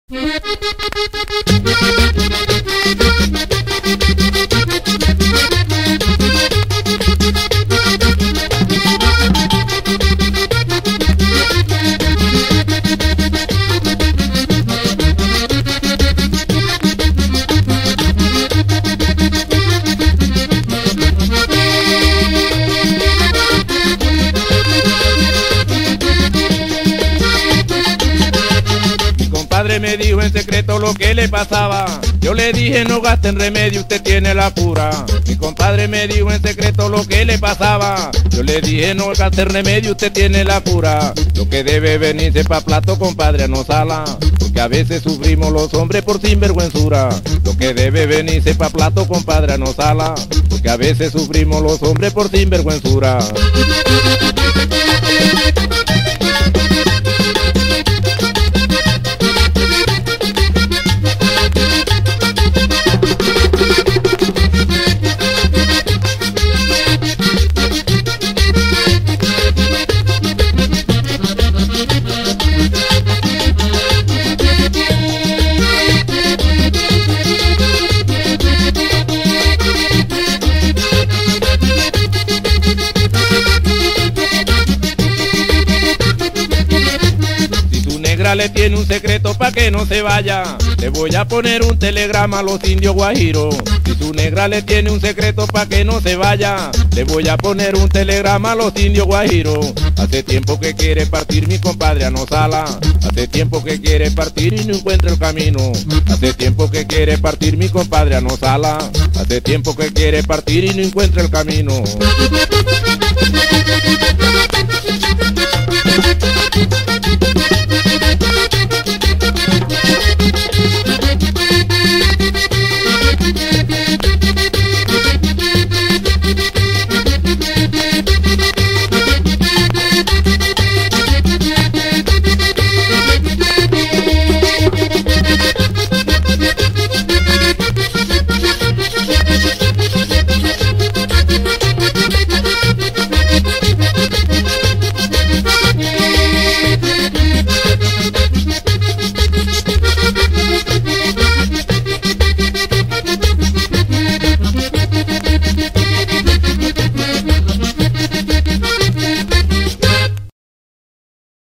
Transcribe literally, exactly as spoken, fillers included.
Me dijo en secreto lo que le pasaba. Yo le dije no gaste en remedio, usted tiene la cura. Mi compadre me dijo en secreto lo que le pasaba. Yo le dije no gaste en remedio, usted tiene la cura. Lo que debe venirse pa' plato, compadre, no sala. Porque a veces sufrimos los hombres por sinvergüenzura. Lo que debe venirse pa' plato, compadre, no sala. Porque a veces sufrimos los hombres por sinvergüenzura. Le tiene un secreto pa' que no se vaya. Le voy a poner un telegrama a los indios guajiros. Si tu negra le tiene un secreto pa' que no se vaya, le voy a poner un telegrama a los indios guajiros. Hace tiempo que quiere partir mi compadre a no sala. Hace tiempo que quiere partir y no encuentra el camino. Hace tiempo que quiere partir mi compadre a no sala. Hace tiempo que quiere partir y no encuentra el camino. Thank you.